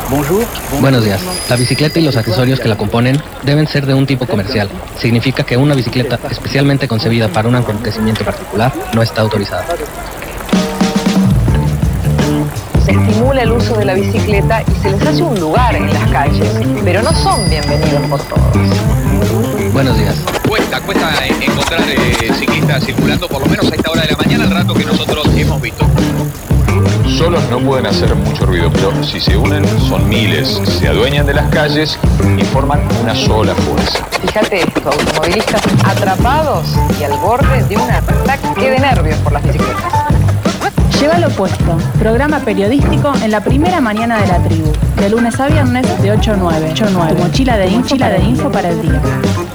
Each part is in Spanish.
Buenos días. La bicicleta y los accesorios que la componen deben ser de un tipo comercial. Significa que una bicicleta especialmente concebida para un acontecimiento particular no está autorizada. Se estimula el uso de la bicicleta y se les hace un lugar en las calles, pero no son bienvenidos por todos. Buenos días. Cuesta encontrar ciclistas circulando, por lo menos a esta hora de la mañana, el rato que nosotros hemos visto. Solos no pueden hacer mucho ruido, pero si se unen son miles, se adueñan de las calles y forman una sola fuerza. Fíjate esto, automovilistas atrapados y al borde de un ataque de nervios por las bicicletas. Llévalo puesto, programa periodístico en la primera mañana de la tribu, de lunes a viernes de 8 a 9. Tu mochila de info para el día.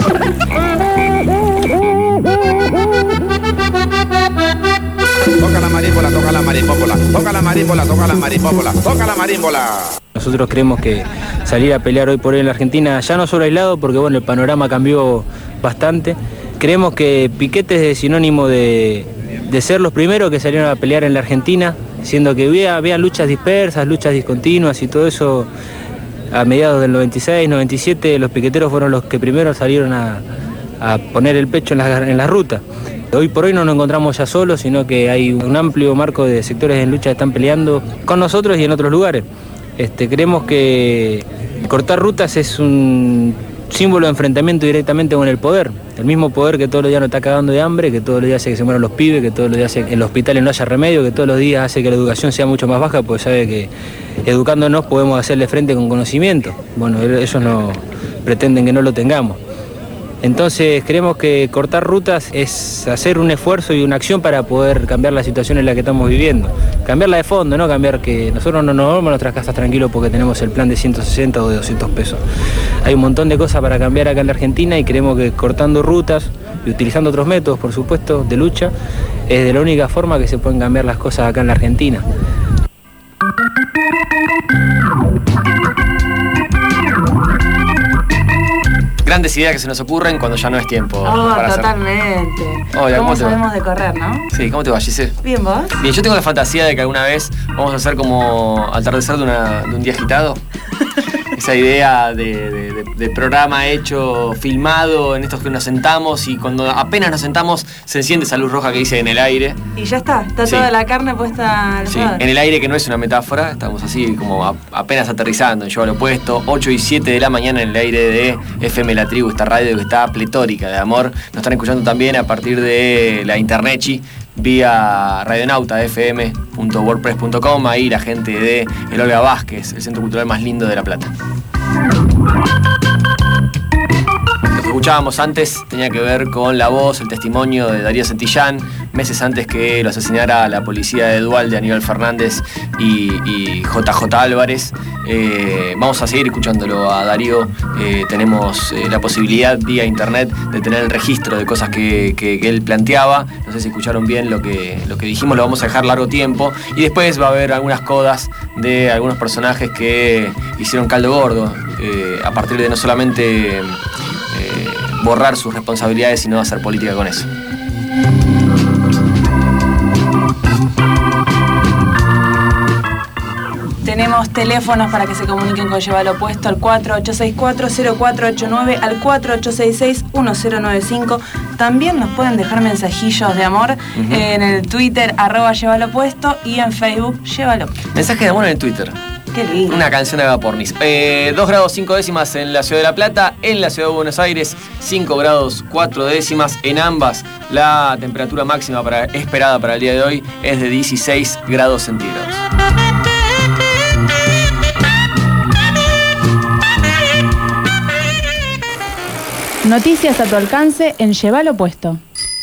Toca la marímbola, toca la marímbola, toca la marímbola, toca la marímbola, toca la marímbola. Nosotros creemos que salir a pelear hoy por hoy en la Argentina ya no solo aislado, porque bueno, el panorama cambió bastante. Creemos que Piquete es sinónimo de ser los primeros que salieron a pelear en la Argentina, siendo que había luchas dispersas, luchas discontinuas y todo eso. A mediados del 96, 97, los piqueteros fueron los que primero salieron a poner el pecho en la ruta. Hoy por hoy no nos encontramos ya solos, sino que hay un amplio marco de sectores en lucha que están peleando con nosotros y en otros lugares. Creemos que cortar rutas es un símbolo de enfrentamiento directamente con el poder. El mismo poder que todos los días nos está cagando de hambre, que todos los días hace que se mueran los pibes, que todos los días hace que en los hospitales no haya remedio, que todos los días hace que la educación sea mucho más baja, porque sabe que educándonos podemos hacerle frente con conocimiento. Bueno, ellos no pretenden que no lo tengamos. Entonces creemos que cortar rutas es hacer un esfuerzo y una acción para poder cambiar la situación en la que estamos viviendo. Cambiarla de fondo, no cambiar que nosotros no nos vamos a nuestras casas tranquilos porque tenemos el plan de 160 o de 200 pesos. Hay un montón de cosas para cambiar acá en la Argentina y creemos que cortando rutas y utilizando otros métodos, por supuesto, de lucha, es de la única forma que se pueden cambiar las cosas acá en la Argentina. Grandes ideas que se nos ocurren cuando ya no es tiempo. Totalmente. Hola, ¿Cómo sabemos de correr, no? Sí, ¿cómo te va, Giselle? Bien, ¿vos? Bien, yo tengo la fantasía de que alguna vez vamos a hacer como atardecer de un día agitado. Esa idea de programa hecho, filmado, en estos que nos sentamos y cuando apenas nos sentamos se enciende esa luz roja que dice en el aire. Y ya está Sí. toda la carne puesta al Sí, fuego. en el aire, que no es una metáfora, estamos así como apenas aterrizando, en Llévalo Puesto, 8 y 7 de la mañana en el aire de FM La Tribu, esta radio que está pletórica de amor. Nos están escuchando también a partir de la internet, vía radionauta.fm.wordpress.com, ahí la gente de El Olga Vázquez, el centro cultural más lindo de La Plata. Lo que escuchábamos antes tenía que ver con la voz, el testimonio de Darío Santillán, meses antes que lo asesinara la policía de Dualde, Aníbal Fernández y JJ Álvarez. Vamos a seguir escuchándolo a Darío. Tenemos la posibilidad vía internet de tener el registro de cosas que él planteaba. No sé si escucharon bien lo que dijimos, lo vamos a dejar largo tiempo. Y después va a haber algunas codas de algunos personajes que hicieron caldo gordo, a partir de no solamente borrar sus responsabilidades, sino hacer política con eso. Tenemos teléfonos para que se comuniquen con Llévalo Puesto al 4864-0489, al 4866-1095. También nos pueden dejar mensajillos de amor en el Twitter, @Llévalo Puesto, y en Facebook, Llévalo. Mensaje de amor en el Twitter. Qué lindo. Una canción de Agapornis. 2 grados 5 décimas en la ciudad de La Plata, en la ciudad de Buenos Aires 5 grados 4 décimas en ambas. La temperatura máxima esperada para el día de hoy es de 16 grados centígrados. Noticias a tu alcance en Llévalo Puesto.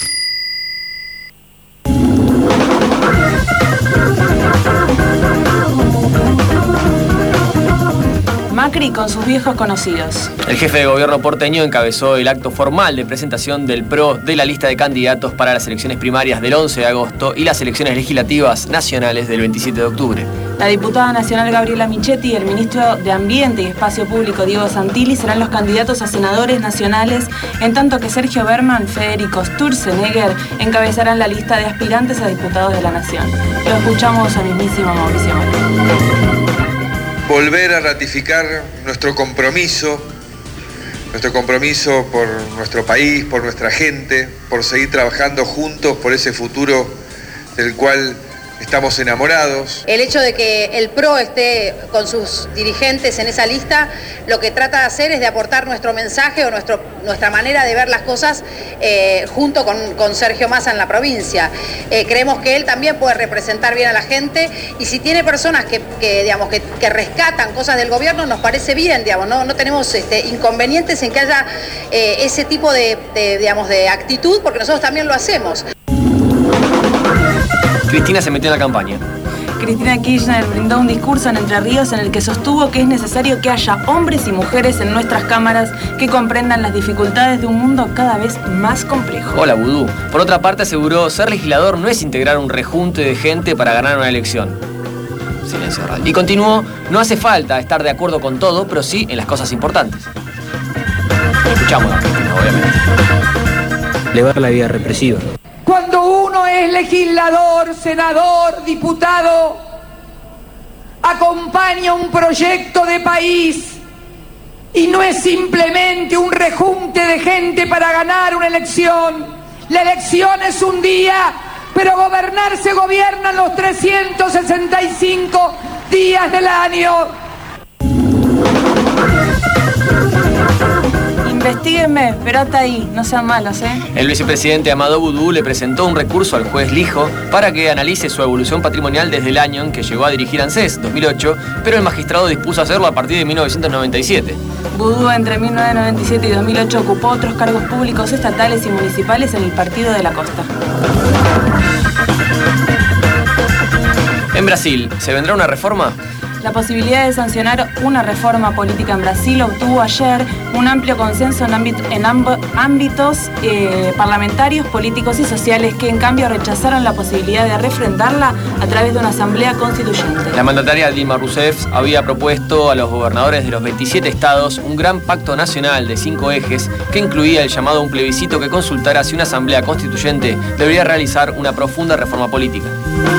Macri con sus viejos conocidos. El jefe de gobierno porteño encabezó el acto formal de presentación del PRO de la lista de candidatos para las elecciones primarias del 11 de agosto y las elecciones legislativas nacionales del 27 de octubre. La diputada nacional Gabriela Michetti y el ministro de Ambiente y Espacio Público Diego Santilli serán los candidatos a senadores nacionales, en tanto que Sergio Berman, Federico Sturzenegger encabezarán la lista de aspirantes a diputados de la Nación. Lo escuchamos al mismísimo Mauricio Macri. volver a ratificar nuestro compromiso por nuestro país, por nuestra gente, por seguir trabajando juntos por ese futuro del cual estamos enamorados. El hecho de que el PRO esté con sus dirigentes en esa lista, lo que trata de hacer es de aportar nuestro mensaje o nuestra manera de ver las cosas junto con Sergio Massa en la provincia. Creemos que él también puede representar bien a la gente y si tiene personas que rescatan cosas del gobierno, nos parece bien, no tenemos inconvenientes en que haya ese tipo de actitud, porque nosotros también lo hacemos. Cristina se metió en la campaña. Cristina Kirchner brindó un discurso en Entre Ríos en el que sostuvo que es necesario que haya hombres y mujeres en nuestras cámaras que comprendan las dificultades de un mundo cada vez más complejo. Hola, Vudú. Por otra parte, aseguró ser legislador no es integrar un rejunte de gente para ganar una elección. Silencio radio. Y continuó, no hace falta estar de acuerdo con todo, pero sí en las cosas importantes. Escuchamos a Cristina, obviamente. Elevar la vía represiva. Cuando uno es legislador, senador, diputado, acompaña un proyecto de país y no es simplemente un rejunte de gente para ganar una elección. La elección es un día, pero gobernar se gobiernan los 365 días del año. Investíguenme, pero hasta ahí, no sean malos, ¿eh? El vicepresidente Amadou Vudú le presentó un recurso al juez Lijo para que analice su evolución patrimonial desde el año en que llegó a dirigir ANSES, 2008, pero el magistrado dispuso hacerlo a partir de 1997. Vudú entre 1997 y 2008 ocupó otros cargos públicos estatales y municipales en el Partido de la Costa. En Brasil, ¿se vendrá una reforma? La posibilidad de sancionar una reforma política en Brasil obtuvo ayer un amplio consenso en ámbitos parlamentarios, políticos y sociales que en cambio rechazaron la posibilidad de refrendarla a través de una asamblea constituyente. La mandataria Dilma Rousseff había propuesto a los gobernadores de los 27 estados un gran pacto nacional de 5 ejes que incluía el llamado a un plebiscito que consultara si una asamblea constituyente debería realizar una profunda reforma política.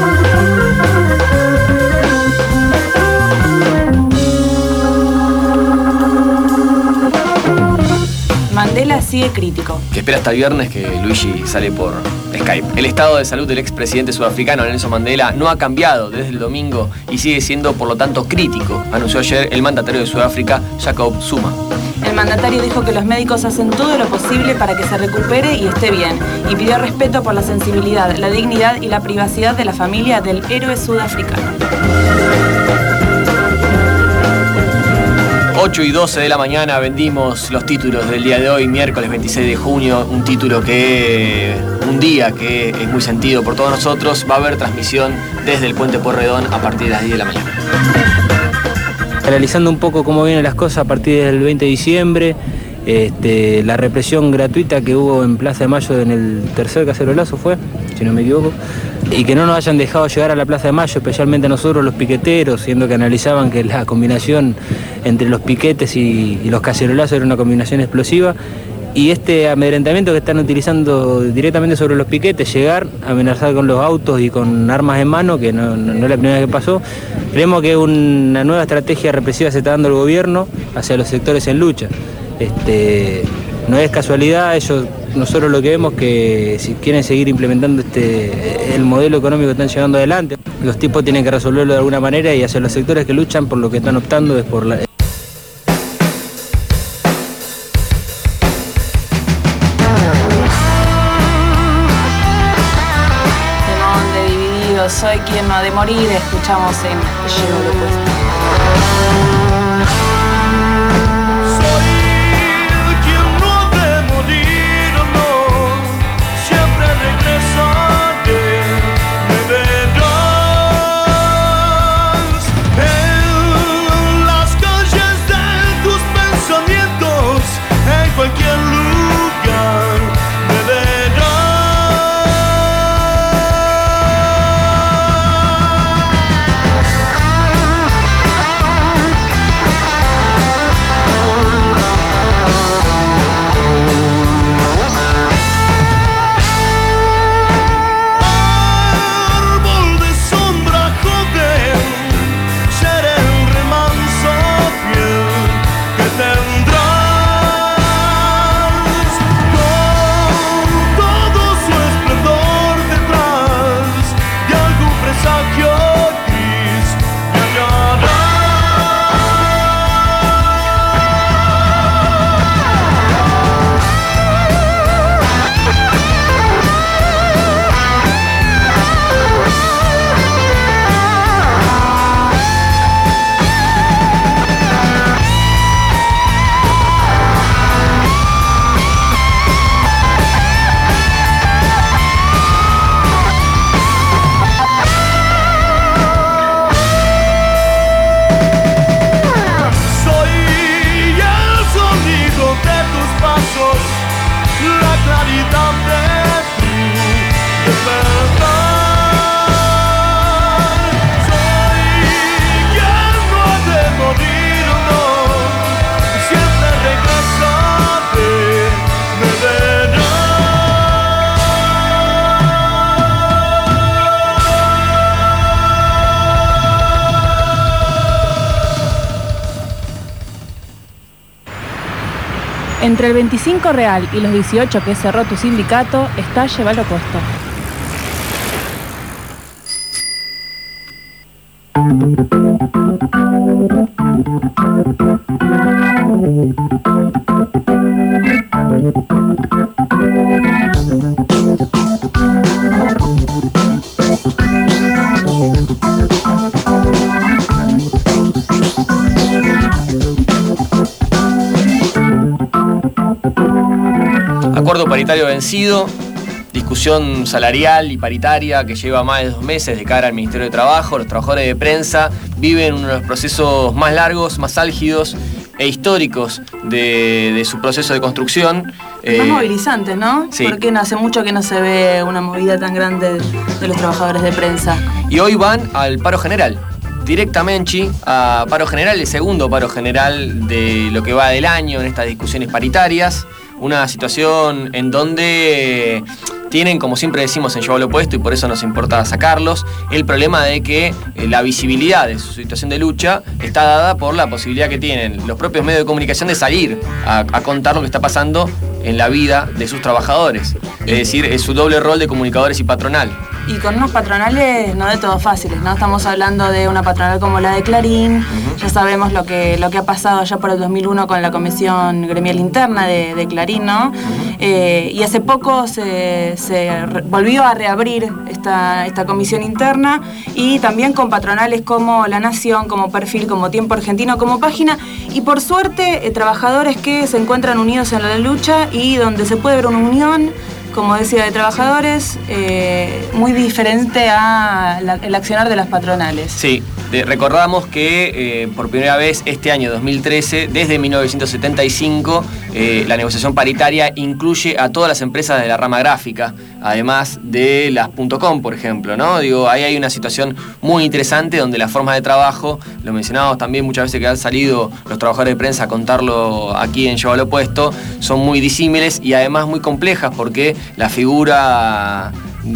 Mandela sigue crítico. Que espera hasta el viernes que Luigi sale por Skype. El estado de salud del expresidente sudafricano Nelson Mandela no ha cambiado desde el domingo y sigue siendo por lo tanto crítico, anunció ayer el mandatario de Sudáfrica, Jacob Zuma. El mandatario dijo que los médicos hacen todo lo posible para que se recupere y esté bien, y pidió respeto por la sensibilidad, la dignidad y la privacidad de la familia del héroe sudafricano. 8 y 12 de la mañana vendimos los títulos del día de hoy, miércoles 26 de junio, un día que es muy sentido por todos nosotros. Va a haber transmisión desde el Puente Pueyrredón a partir de las 10 de la mañana. Analizando un poco cómo vienen las cosas a partir del 20 de diciembre, la represión gratuita que hubo en Plaza de Mayo en el tercer cacerolazo fue, si no me equivoco, y que no nos hayan dejado llegar a la Plaza de Mayo, especialmente a nosotros los piqueteros, siendo que analizaban que la combinación entre los piquetes y los cacerolazos era una combinación explosiva, y este amedrentamiento que están utilizando directamente sobre los piquetes, llegar, amenazar con los autos y con armas en mano, que no es la primera vez que pasó. Creemos que una nueva estrategia represiva se está dando el gobierno hacia los sectores en lucha. No es casualidad, nosotros lo que vemos que si quieren seguir implementando el modelo económico que están llevando adelante, los tipos tienen que resolverlo de alguna manera y hacia los sectores que luchan por lo que están optando es por la... Soy quien no ha de morir, escuchamos en Lleno de Puesto. Entre el 25 real y los 18 que cerró tu sindicato está Llévalo Puesto. Acuerdo paritario vencido, discusión salarial y paritaria que lleva más de 2 meses de cara al Ministerio de Trabajo. Los trabajadores de prensa viven uno de los procesos más largos, más álgidos e históricos de su proceso de construcción. Más movilizantes, ¿no? Sí. Porque no hace mucho que no se ve una movida tan grande de los trabajadores de prensa. Y hoy van al paro general. Directamente a paro general, el segundo paro general de lo que va del año en estas discusiones paritarias. Una situación en donde tienen, como siempre decimos en Llévalo Puesto, y por eso nos importa sacarlos, el problema de que la visibilidad de su situación de lucha está dada por la posibilidad que tienen los propios medios de comunicación de salir a contar lo que está pasando en la vida de sus trabajadores. Es decir, es su doble rol de comunicadores y patronal. Y con unos patronales no de todo fáciles, ¿no? Estamos hablando de una patronal como la de Clarín. Ya sabemos lo que ha pasado allá por el 2001 con la comisión gremial interna de Clarín, ¿no? Y hace poco se volvió a reabrir esta comisión interna, y también con patronales como La Nación, como Perfil, como Tiempo Argentino, como Página, y por suerte trabajadores que se encuentran unidos en la lucha y donde se puede ver una unión, como decía, de trabajadores muy diferente al accionar de las patronales. Sí, recordamos que por primera vez este año 2013, desde 1975, la negociación paritaria incluye a todas las empresas de la rama gráfica, además de las .com, por ejemplo, ¿no? Digo, ahí hay una situación muy interesante donde las formas de trabajo, lo mencionábamos también muchas veces que han salido los trabajadores de prensa a contarlo aquí en Llévalo Puesto, son muy disímiles y además muy complejas, porque la figura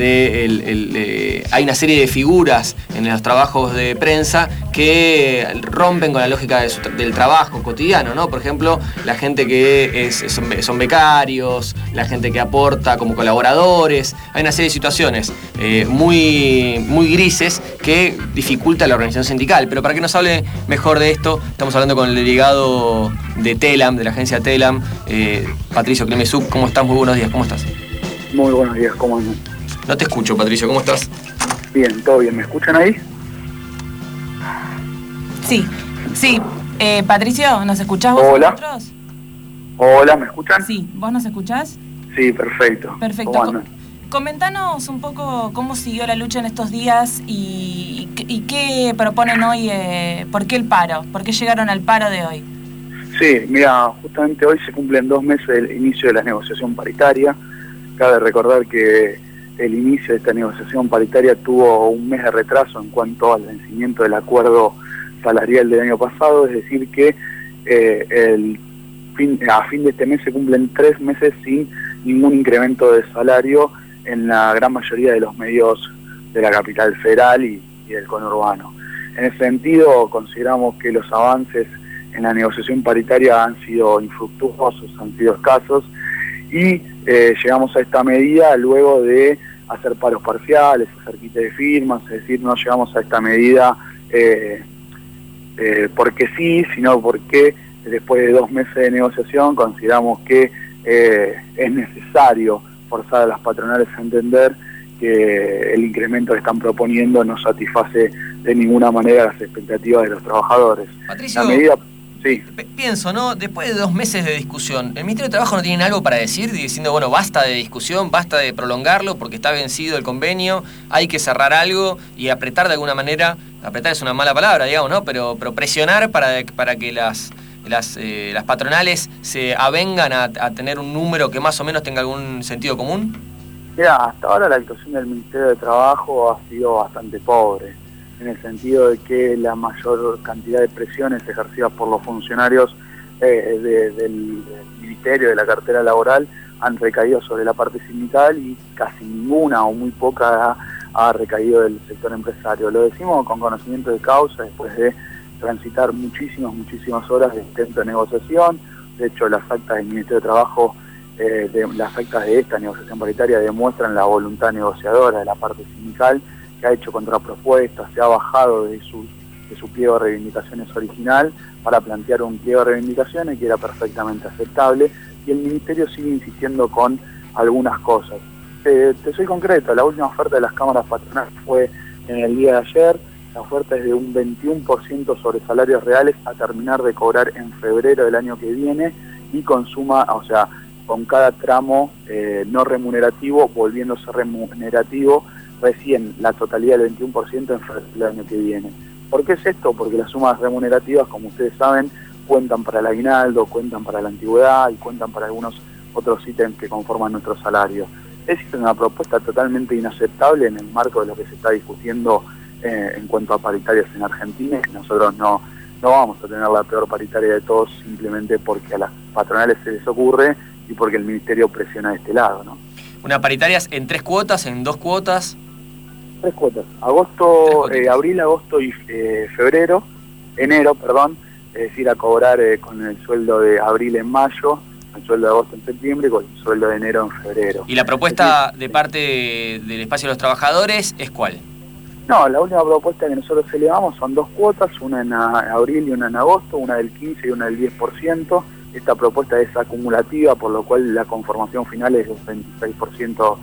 hay una serie de figuras en los trabajos de prensa que rompen con la lógica del trabajo cotidiano, ¿no? Por ejemplo, la gente que son becarios, la gente que aporta como colaboradores. Hay una serie de situaciones muy, muy grises que dificulta la organización sindical. Pero para que nos hable mejor de esto, estamos hablando con el delegado de TELAM, de la agencia TELAM, Patricio Clemesuk. ¿Cómo estás? Muy buenos días, ¿cómo estás? Muy buenos días, ¿cómo andan? No te escucho, Patricio, ¿cómo estás? Bien, todo bien, ¿me escuchan ahí? Sí. Patricio, ¿nos escuchás vos? Hola. Nosotros? Hola, ¿me escuchan? Sí, ¿vos nos escuchás? Sí, perfecto. Perfecto. ¿Cómo andan? Comentanos un poco cómo siguió la lucha en estos días y qué proponen hoy, por qué el paro, por qué llegaron al paro de hoy. Sí, mira, justamente hoy se cumplen 2 meses del inicio de la negociación paritaria. Cabe recordar que el inicio de esta negociación paritaria tuvo 1 mes de retraso en cuanto al vencimiento del acuerdo salarial del año pasado, es decir que a fin de este mes se cumplen 3 meses sin ningún incremento de salario en la gran mayoría de los medios de la capital federal y del conurbano. En ese sentido, consideramos que los avances en la negociación paritaria han sido infructuosos, han sido escasos, y llegamos a esta medida luego de hacer paros parciales, hacer quite de firmas, es decir, no llegamos a esta medida porque sí, sino porque después de 2 meses de negociación consideramos que es necesario forzar a las patronales a entender que el incremento que están proponiendo no satisface de ninguna manera las expectativas de los trabajadores. Patricio, la medida, sí. Pienso, ¿no? Después de 2 meses de discusión, ¿el Ministerio de Trabajo no tiene algo para decir? Diciendo, bueno, basta de discusión, basta de prolongarlo porque está vencido el convenio, hay que cerrar algo y apretar de alguna manera, apretar es una mala palabra, digamos, ¿no? Pero presionar para que las patronales se avengan a tener un número que más o menos tenga algún sentido común. Mira, hasta ahora la actuación del Ministerio de Trabajo ha sido bastante pobre, en el sentido de que la mayor cantidad de presiones ejercidas por los funcionarios del Ministerio, de la cartera laboral, han recaído sobre la parte sindical y casi ninguna o muy poca ha recaído del sector empresario. Lo decimos con conocimiento de causa, después de transitar muchísimas horas de intento de negociación, De hecho, las actas del Ministerio de Trabajo, las actas de esta negociación paritaria demuestran la voluntad negociadora de la parte sindical, que ha hecho contrapropuestas, se ha bajado de su pliego de reivindicaciones original para plantear un pliego de reivindicaciones que era perfectamente aceptable, y el Ministerio sigue insistiendo con algunas cosas. Te soy concreto, la última oferta de las cámaras patronales fue en el día de ayer. La oferta es de un 21% sobre salarios reales a terminar de cobrar en febrero del año que viene, y con cada tramo no remunerativo volviéndose remunerativo recién la totalidad del 21% en febrero del año que viene. ¿Por qué es esto? Porque las sumas remunerativas, como ustedes saben, cuentan para el aguinaldo, cuentan para la antigüedad y cuentan para algunos otros ítems que conforman nuestro salario. Es una propuesta totalmente inaceptable en el marco de lo que se está discutiendo en cuanto a paritarias en Argentina. Nosotros no vamos a tener la peor paritaria de todos simplemente porque a las patronales se les ocurre y porque el Ministerio presiona de este lado, ¿no? ¿Una paritaria en 3 cuotas, en 2 cuotas? 3 cuotas. Abril, agosto y enero, es decir, a cobrar con el sueldo de abril en mayo, el sueldo de agosto en septiembre y con el sueldo de enero en febrero. ¿Y la propuesta de parte del Espacio de los Trabajadores es cuál? No, la última propuesta que nosotros elevamos son 2 cuotas, una en abril y una en agosto, una del 15% y una del 10%. Esta propuesta es acumulativa, por lo cual la conformación final es un 26%,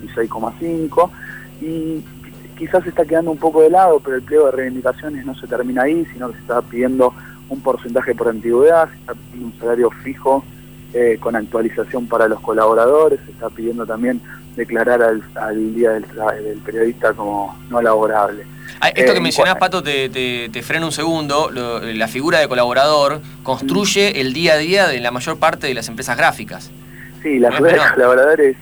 26,5%, y quizás se está quedando un poco de lado, pero el pliego de reivindicaciones no se termina ahí, sino que se está pidiendo un porcentaje por antigüedad, se está pidiendo un salario fijo con actualización para los colaboradores, se está pidiendo también declarar al día del periodista como no laborable. Esto que mencionás, Pato, te freno un segundo. La figura de colaborador construye el día a día de la mayor parte de las empresas gráficas. Sí, la figura de colaborador es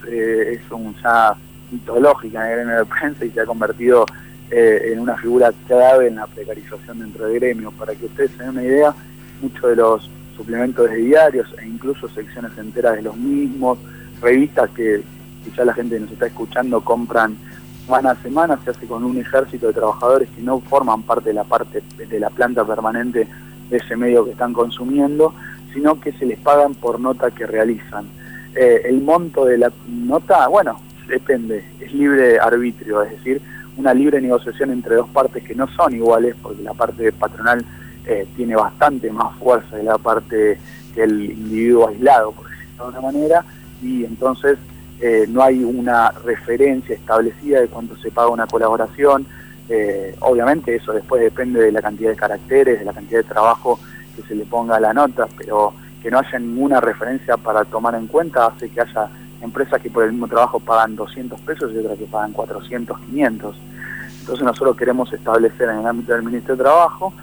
ya mitológica en el gremio de prensa y se ha convertido en una figura clave en la precarización dentro del gremio. Para que ustedes tengan una idea, muchos de los suplementos de diarios e incluso secciones enteras de los mismos, revistas que ya la gente que nos está escuchando compran semana a semana, se hace con un ejército de trabajadores que no forman parte de la planta permanente de ese medio que están consumiendo, sino que se les pagan por nota que realizan. El monto de la nota, bueno, depende, es libre arbitrio, es decir, una libre negociación entre dos partes que no son iguales, porque la parte patronal tiene bastante más fuerza de la parte que el individuo aislado, por decirlo de alguna manera, y entonces no hay una referencia establecida de cuánto se paga una colaboración. Obviamente eso después depende de la cantidad de caracteres, de la cantidad de trabajo que se le ponga a la nota, pero que no haya ninguna referencia para tomar en cuenta hace que haya empresas que por el mismo trabajo pagan 200 pesos y otras que pagan 400, 500. Entonces nosotros queremos establecer en el ámbito del Ministerio de Trabajo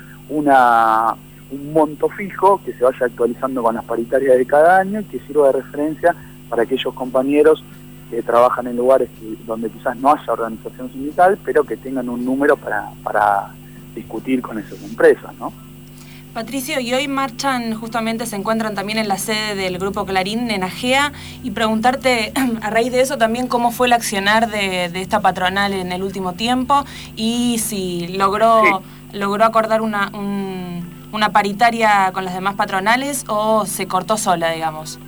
un monto fijo que se vaya actualizando con las paritarias de cada año y que sirva de referencia para aquellos compañeros que trabajan en lugares donde quizás no haya organización sindical, pero que tengan un número para discutir con esas empresas, ¿no? Patricio, y hoy se encuentran también en la sede del Grupo Clarín en Agea, y preguntarte a raíz de eso también cómo fue el accionar de esta patronal en el último tiempo y si logró acordar una paritaria con las demás patronales o se cortó sola, digamos.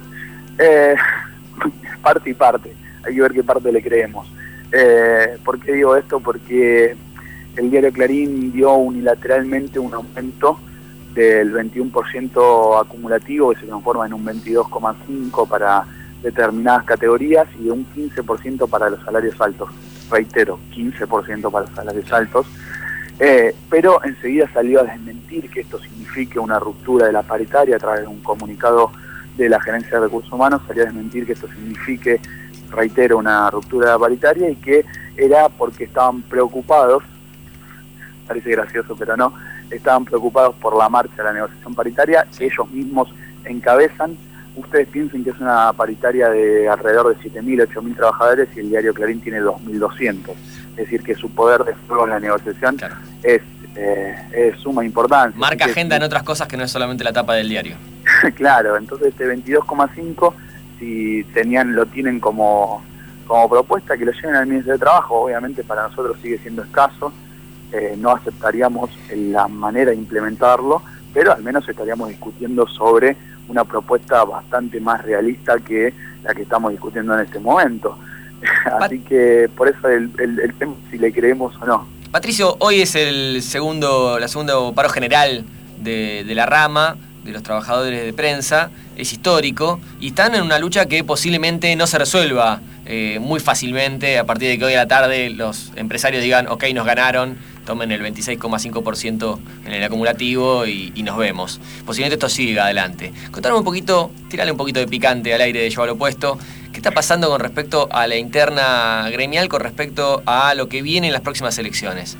Parte y parte, hay que ver qué parte le creemos. ¿Por qué digo esto? Porque el diario Clarín dio unilateralmente un aumento del 21% acumulativo que se transforma en un 22,5% para determinadas categorías y de un 15% para los salarios altos. Reitero, 15% para los salarios altos. Pero enseguida salió a desmentir que esto signifique una ruptura de la paritaria a través de un comunicado de la Gerencia de Recursos Humanos, salió a desmentir que esto signifique, reitero, una ruptura de la paritaria y que era porque estaban preocupados, parece gracioso pero no, estaban preocupados por la marcha de la negociación paritaria que ellos mismos encabezan. Ustedes piensen que es una paritaria de alrededor de 7.000, 8.000 trabajadores y el diario Clarín tiene 2.200. Es decir, que su poder de fuego en la negociación es suma importancia. Marca agenda en otras cosas que no es solamente la tapa del diario. Claro, entonces este 22,5, si lo tienen como propuesta, que lo lleven al Ministerio de Trabajo, obviamente para nosotros sigue siendo escaso, no aceptaríamos la manera de implementarlo, pero al menos estaríamos discutiendo sobre una propuesta bastante más realista que la que estamos discutiendo en este momento. Así que por eso el tema, si le creemos o no. Patricio, hoy es la segundo paro general de la rama, de los trabajadores de prensa, es histórico, y están en una lucha que posiblemente no se resuelva muy fácilmente a partir de que hoy a la tarde los empresarios digan, ok, nos ganaron, tomen el 26,5% en el acumulativo y nos vemos. Posiblemente esto siga adelante. Contanos un poquito, tirale un poquito de picante al aire de Lleva lo Puesto. ¿Qué está pasando con respecto a la interna gremial, con respecto a lo que viene en las próximas elecciones?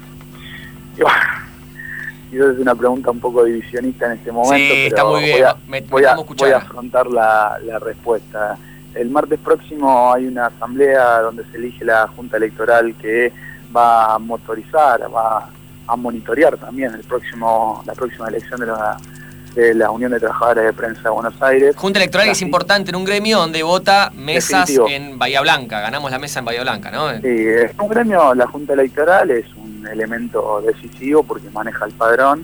Es una pregunta un poco divisionista en este momento, sí, pero está muy bien. Voy a afrontar la respuesta. El martes próximo hay una asamblea donde se elige la Junta Electoral que va a motorizar, va a monitorear también la próxima elección de la Unión de Trabajadores de Prensa de Buenos Aires. Junta Electoral que es importante en un gremio donde vota mesas en Bahía Blanca. Ganamos la mesa en Bahía Blanca, ¿no? Sí, es un gremio, la Junta Electoral es un elemento decisivo porque maneja el padrón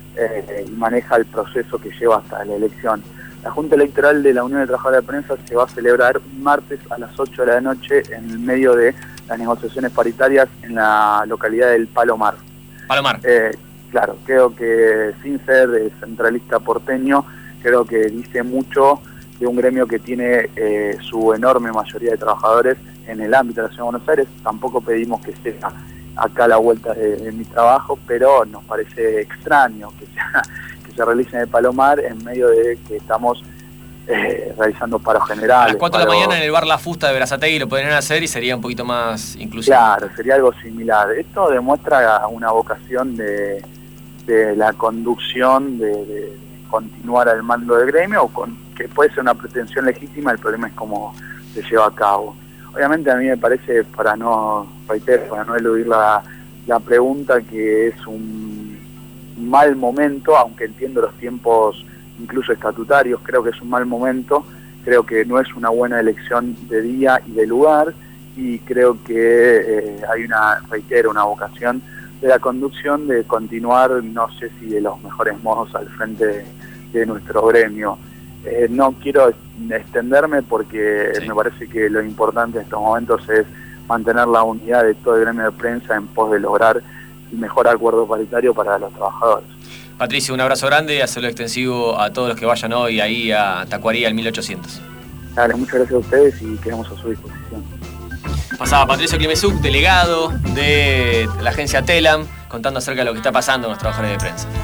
y maneja el proceso que lleva hasta la elección. La Junta Electoral de la Unión de Trabajadores de Prensa se va a celebrar un martes a las 8 de la noche en el medio de las negociaciones paritarias en la localidad del Palomar. Palomar. Claro, creo que sin ser centralista porteño, creo que dice mucho de un gremio que tiene su enorme mayoría de trabajadores en el ámbito de la Ciudad de Buenos Aires. Tampoco pedimos que sea acá a la vuelta de mi trabajo, pero nos parece extraño que se realice en el Palomar en medio de que estamos realizando paros generales. A las 4 de la mañana en el bar La Fusta de Berazategui lo podrían hacer y sería un poquito más inclusivo. Claro, sería algo similar. Esto demuestra una vocación de la conducción, de continuar al mando del gremio, que puede ser una pretensión legítima, el problema es cómo se lleva a cabo. Obviamente a mí me parece, para no eludir la pregunta, que es un mal momento, aunque entiendo los tiempos incluso estatutarios, creo que es un mal momento, creo que no es una buena elección de día y de lugar, y creo que hay una vocación de la conducción de continuar, no sé si de los mejores modos al frente de nuestro gremio. No quiero extenderme porque me parece que lo importante en estos momentos es mantener la unidad de todo el gremio de prensa en pos de lograr el mejor acuerdo paritario para los trabajadores. Patricio, un abrazo grande y hacerlo extensivo a todos los que vayan hoy ahí a Tacuarí al 1800. Dale, muchas gracias a ustedes y quedamos a su disposición. Pasaba Patricio Klimesiuk, delegado de la agencia Telam, contando acerca de lo que está pasando con los trabajadores de prensa.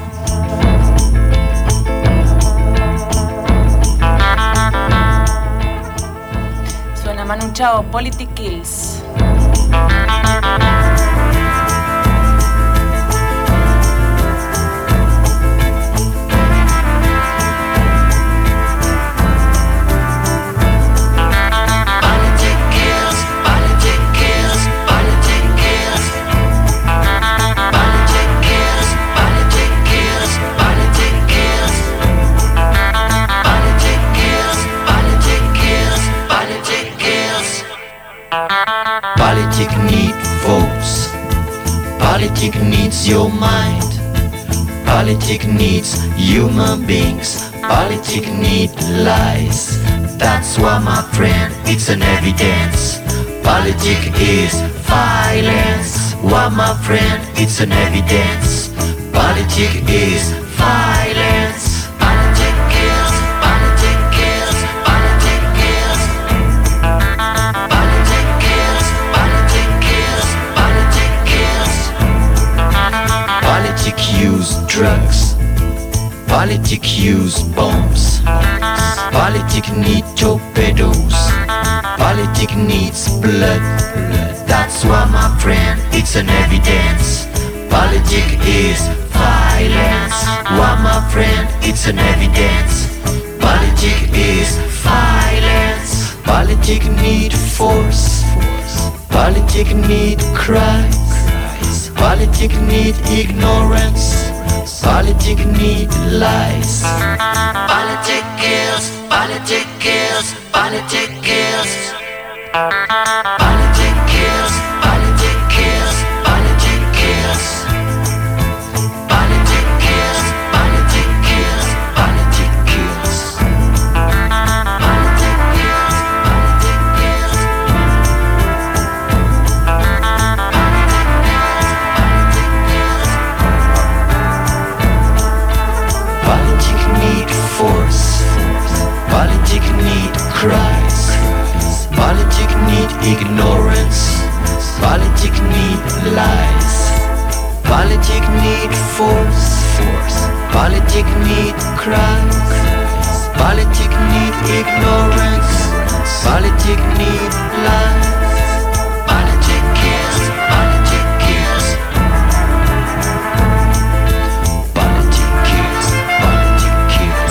Suena Manu Chao, Politics Kills. Politics need votes. Politics needs your mind. Politics needs human beings. Politics need lies. That's why, my friend, it's an evidence. Politics is violence. Why, my friend, it's an evidence. Politics is violence. Politics kills. Politics kills. Politics kills. Politics use drugs. Politics use bombs. Politics need torpedoes. Politics needs blood. That's why, my friend, it's an evidence. Politics is violence. Why, my friend, it's an evidence. Politics is violence. Politics need force. Politics need cries. Politics need ignorance. Politics need lies. Politics kills. Politics kills. Politics kills. Politics kills. Politics kills. Politics kills. Politics kills. Politics kills. Politics kills. force. Politic need cries. Politic need ignorance. Politic need lies. Politic need force. Politic need cries. Politic need ignorance. Politic need lies. Politic kills. Politic kills. Politic kills. Politic kills.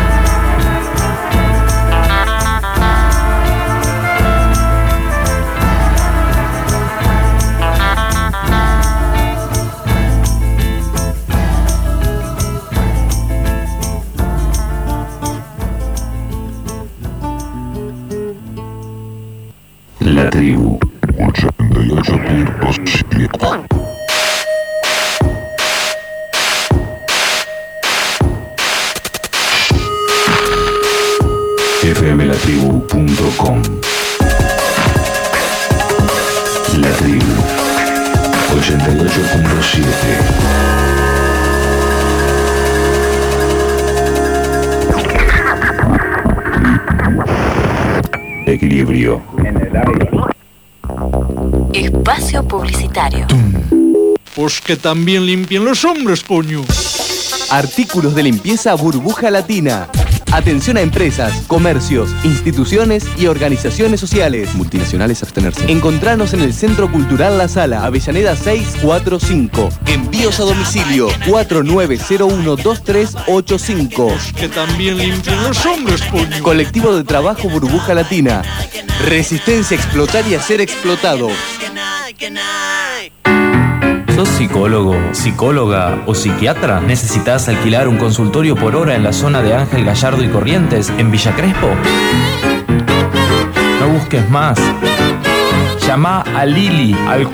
La tribu 88.7. fmlatribu.com. La tribu 88.7. Equilibrio. Espacio publicitario. Pues que también limpien los hombres, coño. Artículos de limpieza Burbuja Latina. Atención a empresas, comercios, instituciones y organizaciones sociales. Multinacionales abstenerse. Encontranos en el Centro Cultural La Sala, Avellaneda 645. Envíos a domicilio 49012385. Que también limpien los hombres, coño. Colectivo de Trabajo Burbuja Latina. Resistencia a explotar y a ser explotado. ¿Sos psicólogo, psicóloga o psiquiatra? ¿Necesitas alquilar un consultorio por hora en la zona de Ángel Gallardo y Corrientes, en Villa Crespo? No busques más. Llama a Lili al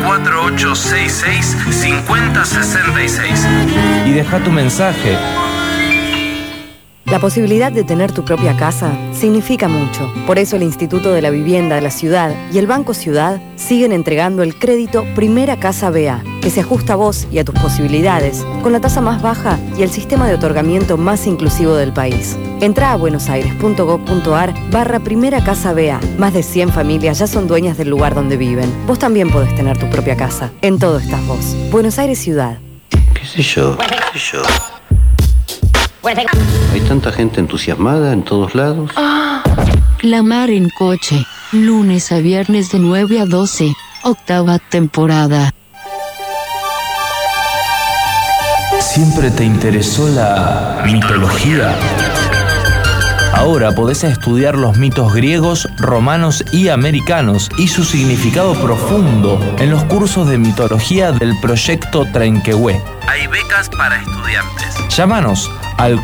4866-5066 y deja tu mensaje. La posibilidad de tener tu propia casa significa mucho. Por eso el Instituto de la Vivienda de la Ciudad y el Banco Ciudad siguen entregando el crédito Primera Casa BA, que se ajusta a vos y a tus posibilidades, con la tasa más baja y el sistema de otorgamiento más inclusivo del país. Entrá a buenosaires.gov.ar/Primera Casa BA. Más de 100 familias ya son dueñas del lugar donde viven. Vos también podés tener tu propia casa. En todo estás vos. Buenos Aires Ciudad. ¿Qué sé yo? Hay tanta gente entusiasmada en todos lados. La Mar en Coche. Lunes a viernes de 9 a 12. 8ª temporada. ¿Siempre te interesó la mitología? Ahora podés estudiar los mitos griegos, romanos y americanos y su significado profundo en los cursos de mitología del proyecto Trenquehue. Hay becas para estudiantes. Llámanos al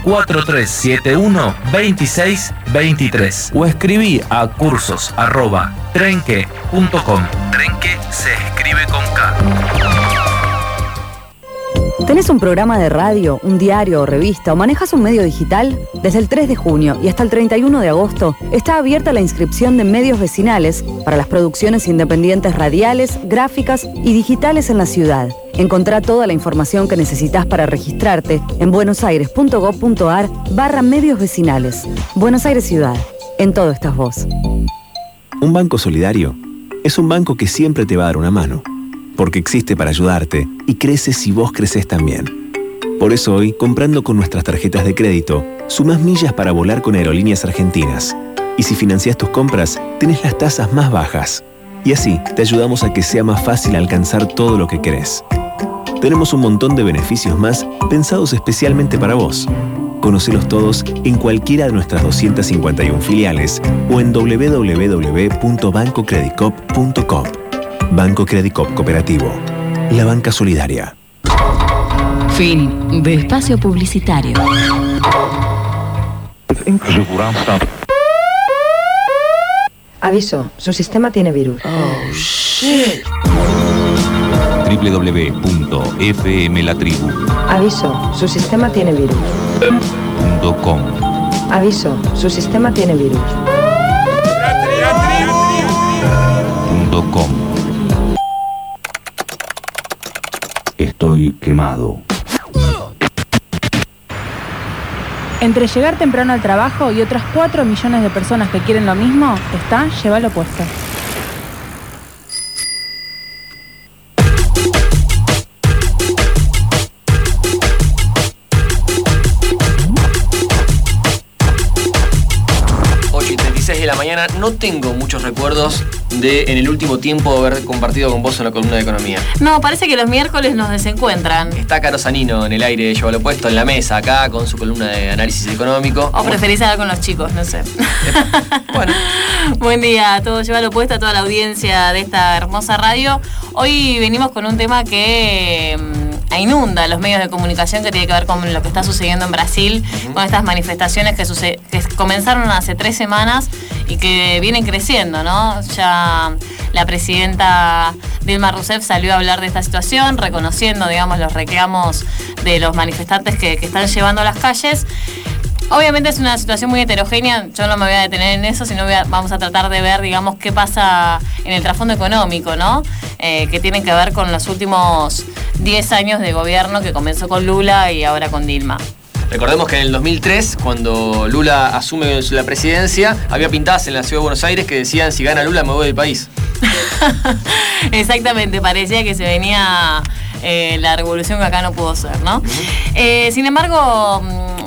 4371-2623 o escribí a cursos@trenque.com. Trenque se escribe con K. ¿Tenés un programa de radio, un diario o revista o manejas un medio digital? Desde el 3 de junio y hasta el 31 de agosto está abierta la inscripción de medios vecinales para las producciones independientes radiales, gráficas y digitales en la ciudad. Encontrá toda la información que necesitas para registrarte en buenosaires.gov.ar/medios vecinales. Buenos Aires Ciudad. En todo estás vos. Un banco solidario es un banco que siempre te va a dar una mano, porque existe para ayudarte y crece si vos creces también. Por eso hoy, comprando con nuestras tarjetas de crédito, sumás millas para volar con Aerolíneas Argentinas. Y si financiás tus compras, tenés las tasas más bajas. Y así, te ayudamos a que sea más fácil alcanzar todo lo que querés. Tenemos un montón de beneficios más pensados especialmente para vos. Conocelos todos en cualquiera de nuestras 251 filiales o en www.bancocreditcop.com. Banco Credicop Cooperativo. La banca solidaria. Fin de espacio publicitario. Aviso, su sistema tiene virus. www.fmlatribu.com. Aviso, su sistema tiene virus. Aviso, su sistema tiene virus. .com. Estoy quemado. Entre llegar temprano al trabajo y otras 4 millones de personas que quieren lo mismo, está Llévalo Puesto. De la mañana. No tengo muchos recuerdos de en el último tiempo haber compartido con vos en la columna de economía. No, parece que los miércoles nos desencuentran. Está Caro Zanino en el aire, Llévalo Puesto, en la mesa acá con su columna de análisis económico. O preferís hablar con los chicos, no sé. Bueno. Buen día a todos, Llévalo Puesto, a toda la audiencia de esta hermosa radio. Hoy venimos con un tema que inunda los medios de comunicación, que tiene que ver con lo que está sucediendo en Brasil, con estas manifestaciones que comenzaron hace 3 semanas y que vienen creciendo, ¿no? Ya la presidenta Dilma Rousseff salió a hablar de esta situación, reconociendo, digamos, los reclamos de los manifestantes que están llevando a las calles. Obviamente es una situación muy heterogénea, yo no me voy a detener en eso, sino vamos a tratar de ver, digamos, qué pasa en el trasfondo económico, ¿no? Que tienen que ver con los últimos 10 años de gobierno que comenzó con Lula y ahora con Dilma. Recordemos que en el 2003, cuando Lula asume la presidencia, había pintadas en la ciudad de Buenos Aires que decían: si gana Lula me voy del país. Exactamente, parecía que se venía la revolución que acá no pudo ser, ¿no? Sin embargo,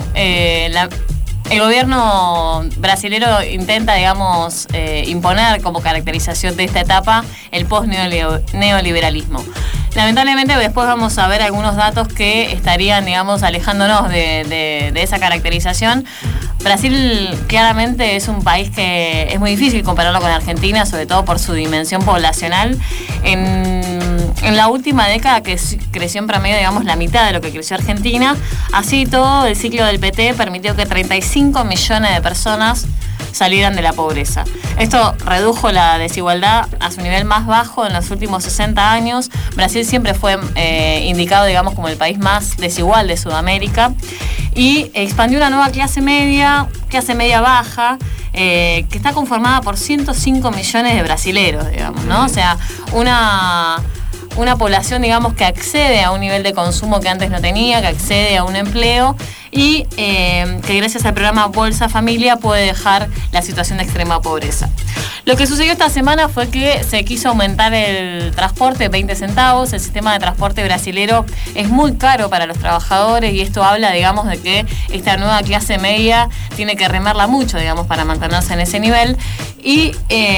el gobierno brasilero intenta, digamos, imponer como caracterización de esta etapa el post-neoliberalismo. Lamentablemente después vamos a ver algunos datos que estarían, digamos, alejándonos de esa caracterización. Brasil claramente es un país que es muy difícil compararlo con Argentina, sobre todo por su dimensión poblacional. En la última década que creció en promedio, digamos, la mitad de lo que creció Argentina. Así todo, el ciclo del PT permitió que 35 millones de personas salieran de la pobreza. Esto redujo la desigualdad a su nivel más bajo en los últimos 60 años. Brasil siempre fue indicado, digamos, como el país más desigual de Sudamérica, y expandió una nueva clase media baja, que está conformada por 105 millones de brasileros, digamos, ¿no? O sea, una población, digamos, que accede a un nivel de consumo que antes no tenía, que accede a un empleo y que gracias al programa Bolsa Familia puede dejar la situación de extrema pobreza. Lo que sucedió esta semana fue que se quiso aumentar el transporte 20 centavos. El sistema de transporte brasilero es muy caro para los trabajadores y esto habla, digamos, de que esta nueva clase media tiene que remarla mucho, digamos, para mantenerse en ese nivel. Y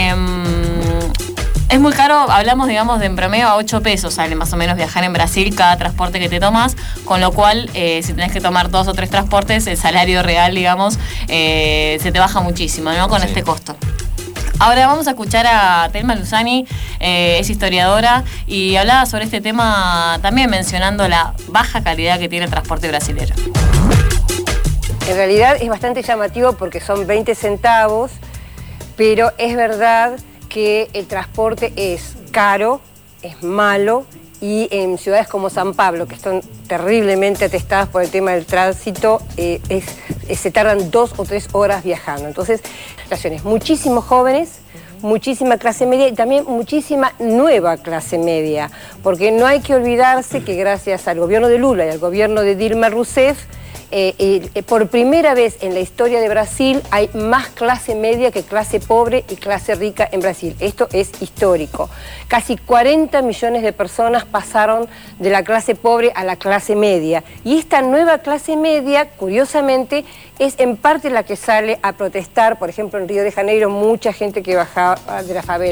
es muy caro, hablamos, digamos, de en promedio a 8 pesos sale más o menos viajar en Brasil cada transporte que te tomas, con lo cual si tenés que tomar 2 o 3 transportes, el salario real, digamos, se te baja muchísimo, ¿no? Con este costo. Ahora vamos a escuchar a Thelma Luzani, es historiadora, y hablaba sobre este tema también mencionando la baja calidad que tiene el transporte brasilero. En realidad es bastante llamativo porque son 20 centavos, pero es verdad que el transporte es caro, es malo, y en ciudades como San Pablo, que están terriblemente atestadas por el tema del tránsito, se tardan 2 o 3 horas viajando. Entonces, situaciones muchísimos jóvenes, muchísima clase media y también muchísima nueva clase media, porque no hay que olvidarse que gracias al gobierno de Lula y al gobierno de Dilma Rousseff, por primera vez en la historia de Brasil hay más clase media que clase pobre y clase rica en Brasil. Esto es histórico. Casi 40 millones de personas pasaron de la clase pobre a la clase media. Y esta nueva clase media, curiosamente, es en parte la que sale a protestar. Por ejemplo, en Río de Janeiro, mucha gente que bajaba de la favela.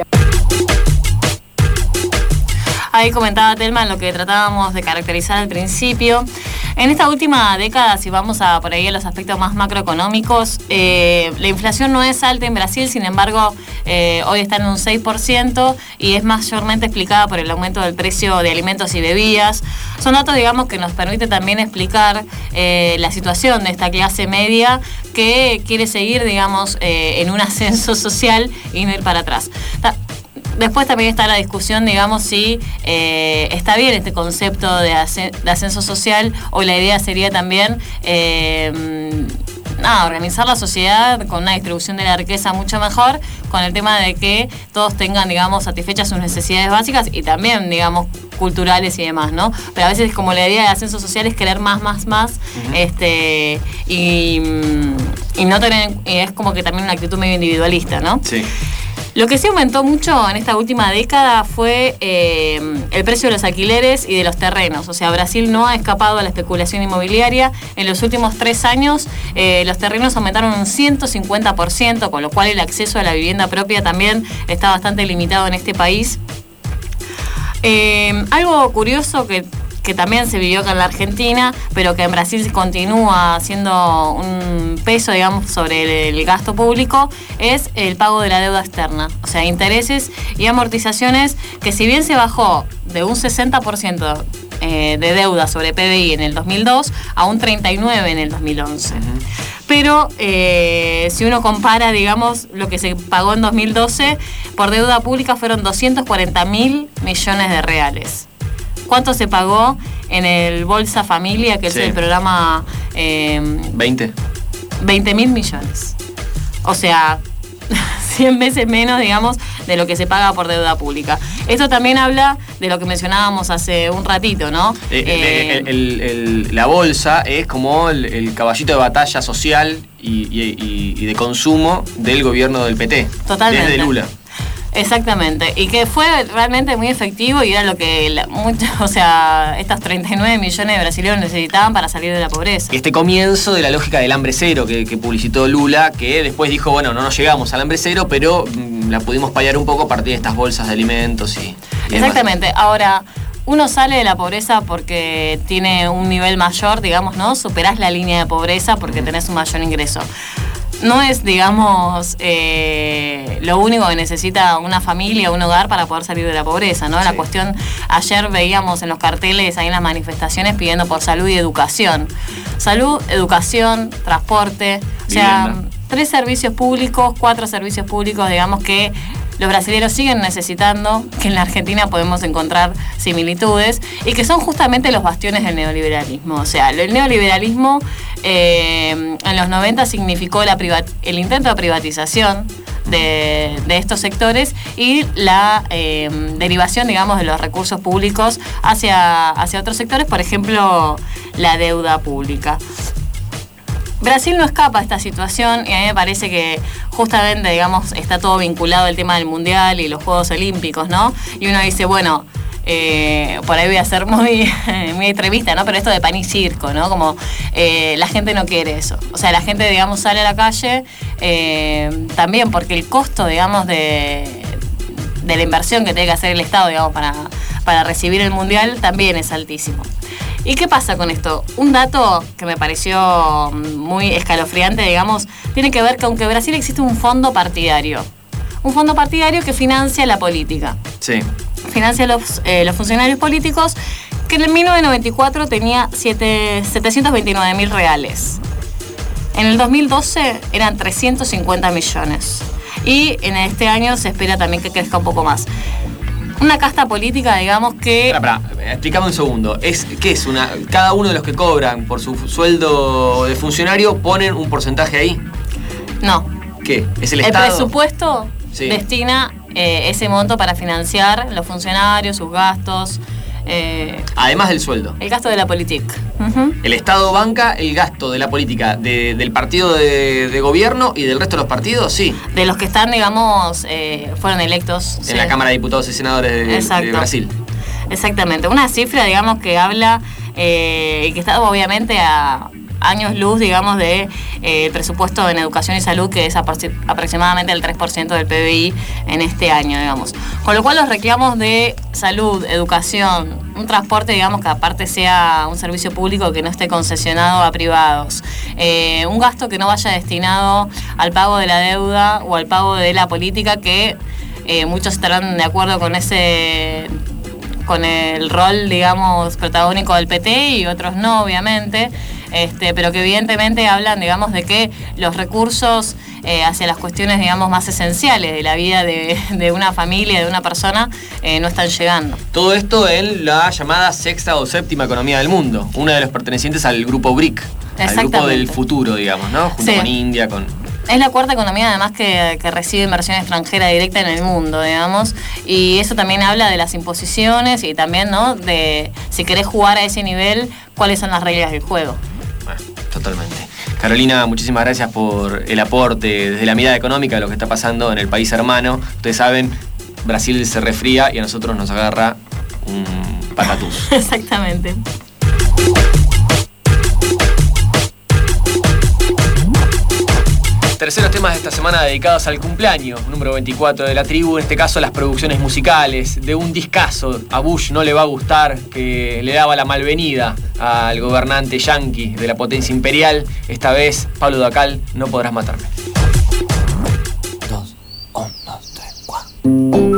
Ahí comentaba Thelma en lo que tratábamos de caracterizar al principio. En esta última década, si vamos a por ahí a los aspectos más macroeconómicos, la inflación no es alta en Brasil, sin embargo, hoy está en un 6% y es mayormente explicada por el aumento del precio de alimentos y bebidas. Son datos, digamos, que nos permite también explicar la situación de esta clase media que quiere seguir, digamos, en un ascenso social y no ir para atrás. Después también está la discusión, digamos, si está bien este concepto de ascenso social, o la idea sería también organizar la sociedad con una distribución de la riqueza mucho mejor, con el tema de que todos tengan, digamos, satisfechas sus necesidades básicas y también, digamos, culturales y demás, ¿no? Pero a veces como la idea del ascenso social es querer más, y no tener, es como que también una actitud medio individualista, ¿no? Sí. Lo que sí aumentó mucho en esta última década fue el precio de los alquileres y de los terrenos. O sea, Brasil no ha escapado a la especulación inmobiliaria. En los últimos 3 años los terrenos aumentaron un 150%, con lo cual el acceso a la vivienda propia también está bastante limitado en este país. Algo curioso que también se vivió acá en la Argentina, pero que en Brasil continúa siendo un peso, digamos, sobre el gasto público, es el pago de la deuda externa. O sea, intereses y amortizaciones, que si bien se bajó de un 60% de deuda sobre PBI en el 2002 a un 39% en el 2011. Pero si uno compara, digamos, lo que se pagó en 2012 por deuda pública fueron 240.000 millones de reales. ¿Cuánto se pagó en el Bolsa Familia, que es el programa? 20 mil millones. O sea, 100 veces menos, digamos, de lo que se paga por deuda pública. Esto también habla de lo que mencionábamos hace un ratito, ¿no? La bolsa es como el caballito de batalla social y de consumo del gobierno del PT. Totalmente. Desde Lula. Exactamente, y que fue realmente muy efectivo y era lo que estos 39 millones de brasileños necesitaban para salir de la pobreza. Este comienzo de la lógica del hambre cero que publicitó Lula, que después dijo, bueno, no nos llegamos al hambre cero, pero la pudimos paliar un poco a partir de estas bolsas de alimentos y Exactamente, demás. Ahora, uno sale de la pobreza porque tiene un nivel mayor, digamos, ¿no? Superás la línea de pobreza porque tenés un mayor ingreso. No es, digamos, lo único que necesita una familia, un hogar para poder salir de la pobreza, ¿no? Sí. La cuestión, ayer veíamos en los carteles, ahí en las manifestaciones, pidiendo por salud y educación. Salud, educación, transporte, o sea, 3 servicios públicos, 4 servicios públicos, digamos, que los brasileños siguen necesitando, que en la Argentina podemos encontrar similitudes, y que son justamente los bastiones del neoliberalismo. O sea, el neoliberalismo en los 90 significó el intento de privatización de estos sectores y la derivación, digamos, de los recursos públicos hacia otros sectores, por ejemplo, la deuda pública. Brasil no escapa a esta situación y a mí me parece que justamente, digamos, está todo vinculado al tema del Mundial y los Juegos Olímpicos, ¿no? Y uno dice, bueno, por ahí voy a ser muy extremista, ¿no? Pero esto de pan y circo, ¿no? Como la gente no quiere eso. O sea, la gente, digamos, sale a la calle también porque el costo, digamos, de la inversión que tiene que hacer el Estado, digamos, para recibir el Mundial también es altísimo. ¿Y qué pasa con esto? Un dato que me pareció muy escalofriante, digamos, tiene que ver con que en Brasil existe un fondo partidario. Un fondo partidario que financia la política. Sí. Financia los funcionarios políticos, que en el 1994 tenía 729.000 reales. En el 2012 eran 350 millones. Y en este año se espera también que crezca un poco más. Una casta política, digamos, que... Espera, explícame un segundo. ¿Qué es cada uno de los que cobran por su sueldo de funcionario ponen un porcentaje ahí? No. ¿Qué? ¿Es el Estado? El presupuesto destina ese monto para financiar los funcionarios, sus gastos. Además del sueldo. El gasto de la política. El Estado banca el gasto de la política del partido de gobierno y del resto de los partidos, sí. De los que están, digamos, fueron electos. En la Cámara de Diputados y Senadores de Brasil. Exactamente. Una cifra, digamos, que habla y que está obviamente a años luz, digamos, de el presupuesto en educación y salud, que es aproximadamente el 3% del PBI en este año, digamos. Con lo cual los reclamos de salud, educación, un transporte, digamos, que aparte sea un servicio público que no esté concesionado a privados, un gasto que no vaya destinado al pago de la deuda o al pago de la política, que muchos estarán de acuerdo con el rol, digamos, protagónico del PT y otros no, obviamente. Pero que evidentemente hablan, digamos, de que los recursos hacia las cuestiones, digamos, más esenciales de la vida de una familia, de una persona, no están llegando. Todo esto en la llamada sexta o séptima economía del mundo, una de los pertenecientes al grupo BRIC, al grupo del futuro, digamos, ¿no? Junto con India, con... Es la cuarta economía además que recibe inversión extranjera directa en el mundo, digamos, y eso también habla de las imposiciones y también, ¿no?, de si querés jugar a ese nivel, cuáles son las reglas del juego. Bueno, totalmente. Carolina, muchísimas gracias por el aporte desde la mirada económica de lo que está pasando en el país hermano. Ustedes saben, Brasil se resfría y a nosotros nos agarra un patatús. Exactamente. Terceros temas de esta semana dedicados al cumpleaños número 24 de la tribu, en este caso las producciones musicales de un discazo. A Bush no le va a gustar, que le daba la malvenida al gobernante yanqui de la potencia imperial. Esta vez, Pablo Dacal, No podrás matarme. 2, 1, 2, 3, 4.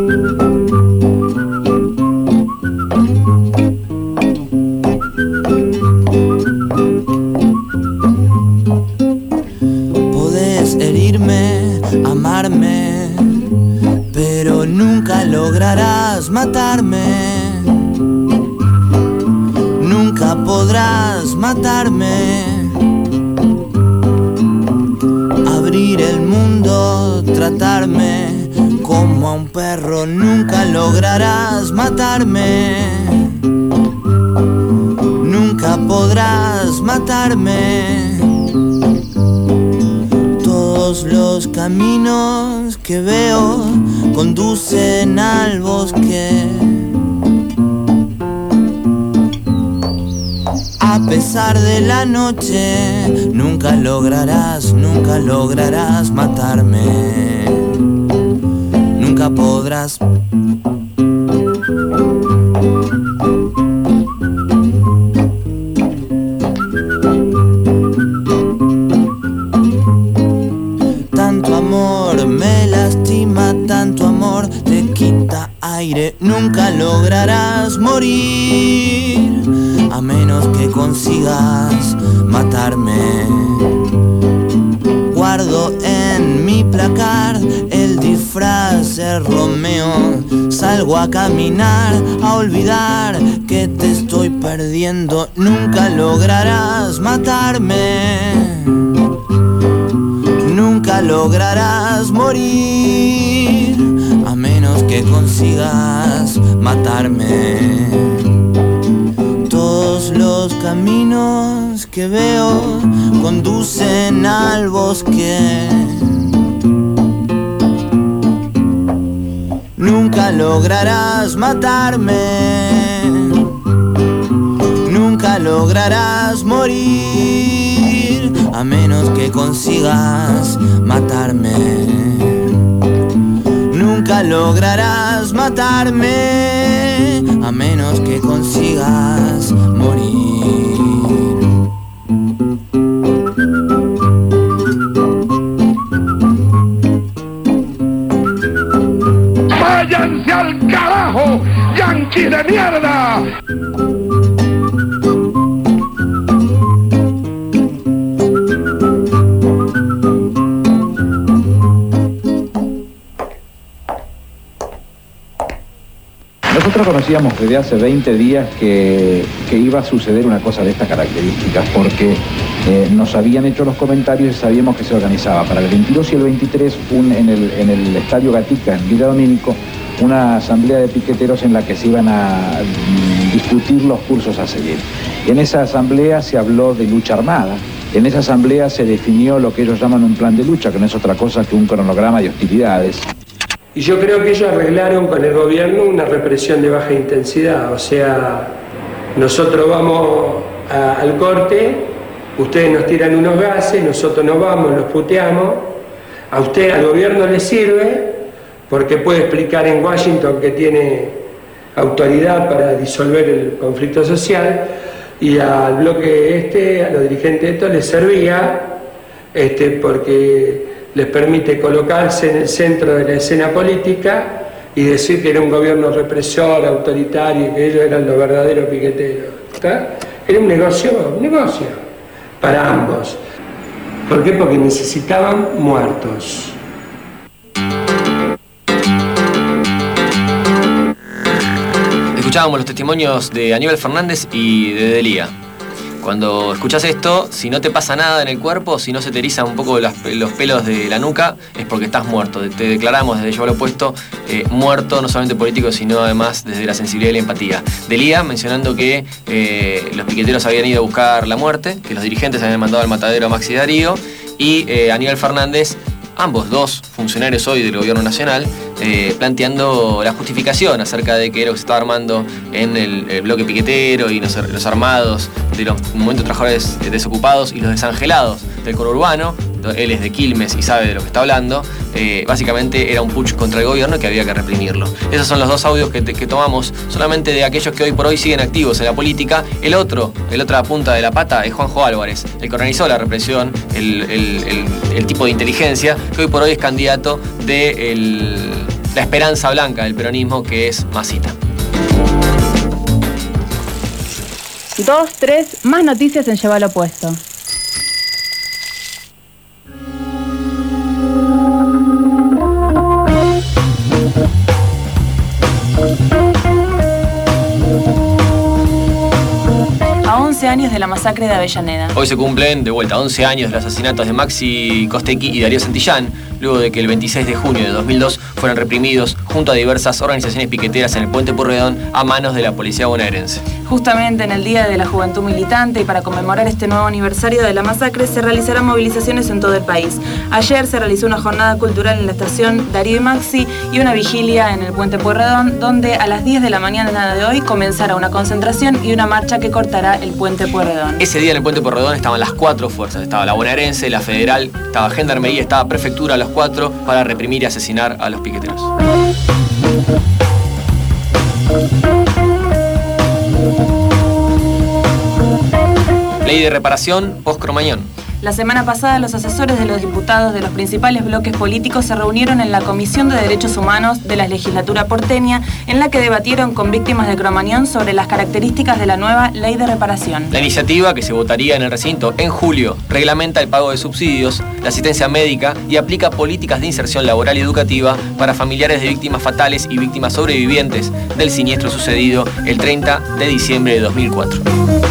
Amarme, pero nunca lograrás matarme. Nunca podrás matarme. Abrir el mundo, tratarme como a un perro. Nunca lograrás matarme. Nunca podrás matarme. Todos los caminos que veo conducen al bosque. A pesar de la noche, nunca lograrás matarme. Nunca podrás. Me lastima, tanto amor te quita aire. Nunca lograrás morir a menos que consigas matarme. Guardo en mi placar el disfraz de Romeo. Salgo a caminar, a olvidar que te estoy perdiendo. Nunca lograrás matarme. Nunca lograrás morir a menos que consigas matarme. Todos los caminos que veo conducen al bosque. Nunca lograrás matarme. Nunca lograrás morir a menos que consigas matarme. Nunca lograrás matarme a menos que consigas morir. ¡Váyanse al carajo, yanquis de mierda! Nosotros conocíamos desde hace 20 días que iba a suceder una cosa de estas características, porque nos habían hecho los comentarios y sabíamos que se organizaba para el 22 y el 23 en el Estadio Gatica, en Villa Domínico, una asamblea de piqueteros en la que se iban a discutir los cursos a seguir. En esa asamblea se habló de lucha armada. En esa asamblea se definió lo que ellos llaman un plan de lucha, que no es otra cosa que un cronograma de hostilidades. Y yo creo que ellos arreglaron con el gobierno una represión de baja intensidad. O sea, nosotros vamos al corte, ustedes nos tiran unos gases, nosotros nos vamos, los puteamos. A usted, al gobierno le sirve, porque puede explicar en Washington que tiene autoridad para disolver el conflicto social, y al bloque a los dirigentes estos les servía, porque les permite colocarse en el centro de la escena política y decir que era un gobierno represor, autoritario, y que ellos eran los verdaderos piqueteros. ¿Está? Era un negocio para ambos. ¿Por qué? Porque necesitaban muertos. Escuchábamos los testimonios de Aníbal Fernández y de Delía. Cuando escuchas esto, si no te pasa nada en el cuerpo, si no se te erizan un poco los pelos de la nuca, es porque estás muerto. Te declaramos desde Lleva lo Puesto muerto, no solamente político, sino además desde la sensibilidad y la empatía. Delía mencionando que los piqueteros habían ido a buscar la muerte, que los dirigentes habían mandado al matadero a Maxi Darío, y Aníbal Fernández, ambos dos funcionarios hoy del gobierno nacional, planteando la justificación acerca de que era lo que se estaba armando en el bloque piquetero y los armados de los movimientos trabajadores desocupados y los desangelados del conurbano. Él es de Quilmes y sabe de lo que está hablando. Básicamente era un putsch contra el gobierno y que había que reprimirlo. Esos son los dos audios que tomamos solamente de aquellos que hoy por hoy siguen activos en la política. La otra punta de la pata es Juanjo Álvarez, el que organizó la represión, el tipo de inteligencia que hoy por hoy es candidato de la esperanza blanca del peronismo, que es Masita. 2, 3, más noticias en Lleva lo Puesto. A 11 años de la masacre de Avellaneda. Hoy se cumplen, de vuelta, 11 años de los asesinatos de Maxi Costecchi y Darío Santillán, luego de que el 26 de junio de 2002 fueron reprimidos junto a diversas organizaciones piqueteras en el Puente Pueyrredón a manos de la policía bonaerense. Justamente en el Día de la Juventud Militante y para conmemorar este nuevo aniversario de la masacre se realizarán movilizaciones en todo el país. Ayer se realizó una jornada cultural en la estación Darío y Maxi y una vigilia en el Puente Pueyrredón, donde a las 10 de la mañana de hoy comenzará una concentración y una marcha que cortará el Puente Pueyrredón. Ese día en el Puente Pueyrredón estaban las 4 fuerzas, estaba la bonaerense, la federal, estaba Gendarmería, estaba Prefectura, los 4 para reprimir y asesinar a los piqueteros. Ley de reparación post-Cromañón. La semana pasada, los asesores de los diputados de los principales bloques políticos se reunieron en la Comisión de Derechos Humanos de la legislatura porteña, en la que debatieron con víctimas de Cromañón sobre las características de la nueva ley de reparación. La iniciativa, que se votaría en el recinto en julio, reglamenta el pago de subsidios, la asistencia médica y aplica políticas de inserción laboral y educativa para familiares de víctimas fatales y víctimas sobrevivientes del siniestro sucedido el 30 de diciembre de 2004.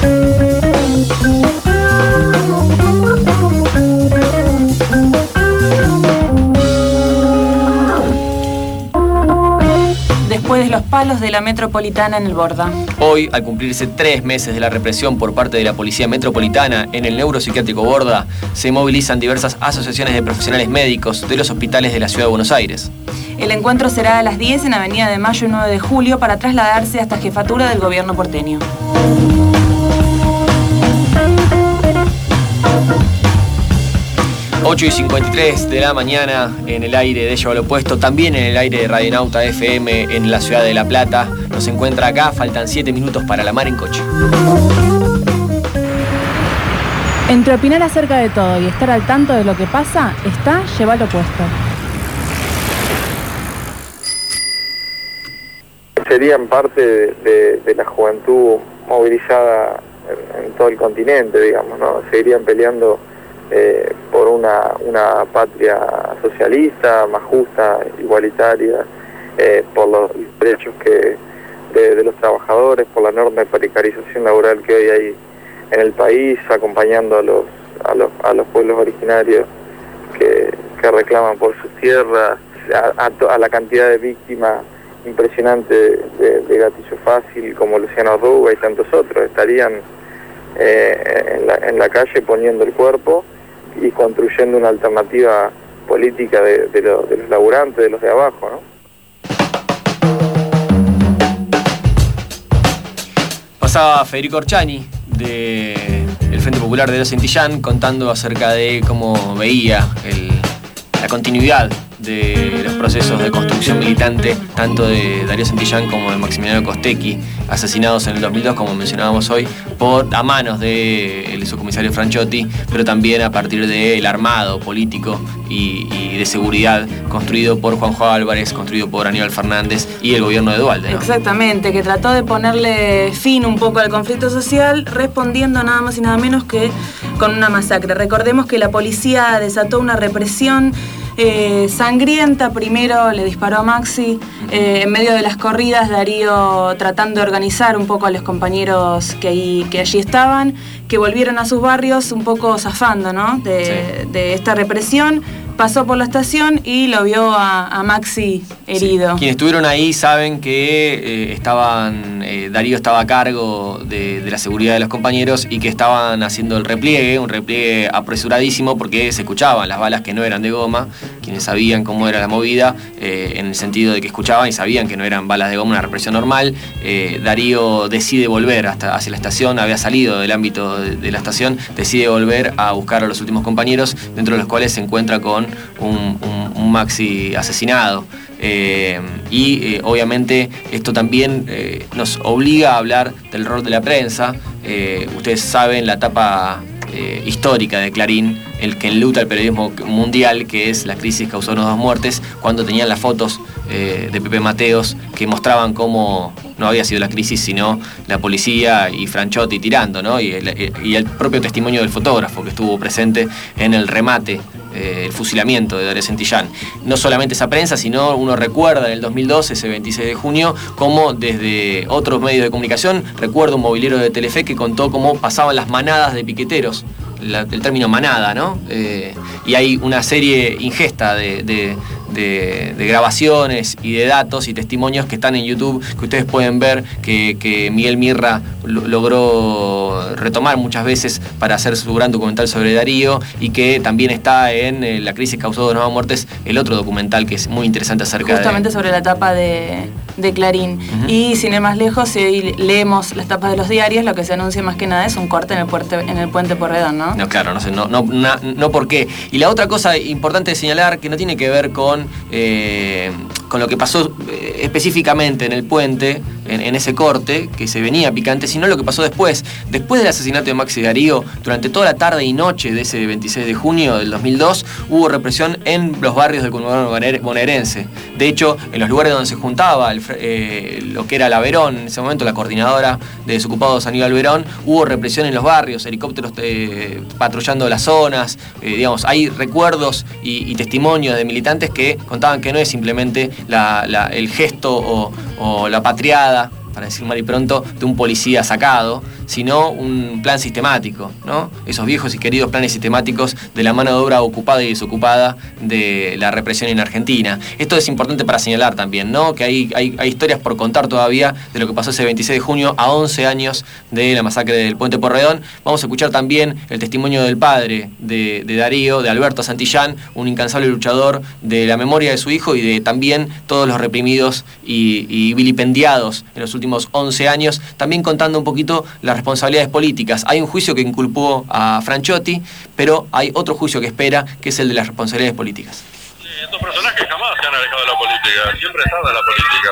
Después de los palos de la metropolitana en el Borda. Hoy, al cumplirse 3 meses de la represión por parte de la Policía Metropolitana en el neuropsiquiátrico Borda, se movilizan diversas asociaciones de profesionales médicos de los hospitales de la Ciudad de Buenos Aires. El encuentro será a las 10 en Avenida de Mayo y 9 de Julio para trasladarse hasta jefatura del gobierno porteño. Ocho y 53 de la mañana en el aire de Lleva lo Puesto, también en el aire de Radionauta FM en la ciudad de La Plata. Nos encuentra acá, faltan 7 minutos para la mar en coche. Entre opinar acerca de todo y estar al tanto de lo que pasa, está Lleva lo Puesto. Serían parte de la juventud movilizada en todo el continente, digamos, ¿no? Seguirían peleando por una patria socialista, más justa, igualitaria, por los derechos de los trabajadores, por la enorme precarización laboral que hoy hay en el país, acompañando a los pueblos originarios que reclaman por sus tierras, a la cantidad de víctimas impresionante de Gatillo Fácil como Luciano Arruga y tantos otros. Estarían en la calle poniendo el cuerpo y construyendo una alternativa política de los laburantes, de los de abajo, ¿no? Pasaba Federico Orchani del Frente Popular de Darío Santillán contando acerca de cómo veía la continuidad de los procesos de construcción militante, tanto de Darío Santillán como de Maximiliano Costecchi, asesinados en el 2002, como mencionábamos hoy, a manos del subcomisario Franchotti, pero también a partir del armado político y de seguridad construido por Juanjo Álvarez, construido por Aníbal Fernández y el gobierno de Duhalde, ¿no? Exactamente, que trató de ponerle fin un poco al conflicto social, respondiendo nada más y nada menos que con una masacre. Recordemos que la policía desató una represión sangrienta. Primero le disparó a Maxi. En medio de las corridas, Darío tratando de organizar un poco a los compañeros que allí estaban, que volvieron a sus barrios un poco zafando, ¿no? de esta represión. Pasó por la estación y lo vio a Maxi herido. Sí. Quienes estuvieron ahí saben que Darío estaba a cargo de la seguridad de los compañeros y que estaban haciendo un repliegue apresuradísimo, porque se escuchaban las balas que no eran de goma. Quienes sabían cómo era la movida, en el sentido de que escuchaban y sabían que no eran balas de goma, una represión normal. Darío decide volver hacia la estación, había salido del ámbito de la estación, decide volver a buscar a los últimos compañeros, dentro de los cuales se encuentra con un Maxi asesinado. Obviamente esto también nos obliga a hablar del rol de la prensa. Ustedes saben la etapa histórica de Clarín, el que enluta el periodismo mundial, que es la crisis causó 2 muertes, cuando tenían las fotos de Pepe Mateos que mostraban cómo no había sido la crisis, sino la policía y Franchotti tirando, ¿no? Y el propio testimonio del fotógrafo que estuvo presente en el remate, el fusilamiento de Darío Santillán. No solamente esa prensa, sino uno recuerda en el 2012, ese 26 de junio, como desde otros medios de comunicación, recuerdo un movilero de Telefe que contó cómo pasaban las manadas de piqueteros, el término manada, ¿no? Y hay una serie ingesta de grabaciones y de datos y testimonios que están en YouTube, que ustedes pueden ver, que Miguel Mirra logró retomar muchas veces para hacer su gran documental sobre Darío, y que también está en La crisis causó 2 nuevas muertes, el otro documental que es muy interesante acerca justamente sobre la tapa de Clarín. Y sin ir más lejos, si leemos las tapas de los diarios, lo que se anuncia más que nada es un corte en el puente Porredón, ¿no? No, claro, no por qué. Y la otra cosa importante de señalar, que no tiene que ver con lo que pasó específicamente en el puente, en ese corte, que se venía picante, sino lo que pasó después. Después del asesinato de Maxi Darío, durante toda la tarde y noche de ese 26 de junio del 2002, hubo represión en los barrios del conurbano bonaerense. De hecho, en los lugares donde se juntaba lo que era la Verón, en ese momento la coordinadora de desocupados Aníbal Verón, hubo represión en los barrios, helicópteros patrullando las zonas. Hay recuerdos y testimonios de militantes que contaban que no es simplemente el gesto o la patriada, para decir mal y pronto, de un policía sacado, sino un plan sistemático, ¿no? Esos viejos y queridos planes sistemáticos de la mano de obra ocupada y desocupada de la represión en Argentina. Esto es importante para señalar también, ¿no? Que hay historias por contar todavía de lo que pasó ese 26 de junio, a 11 años de la masacre del Puente Porredón. Vamos a escuchar también el testimonio del padre de Darío, de Alberto Santillán, un incansable luchador de la memoria de su hijo y de también todos los reprimidos y vilipendiados en los últimos 11 años, también contando un poquito las responsabilidades políticas. Hay un juicio que inculpó a Franchotti, pero hay otro juicio que espera, que es el de las responsabilidades políticas. Sí, estos personajes jamás se han alejado de la política, siempre están en la política.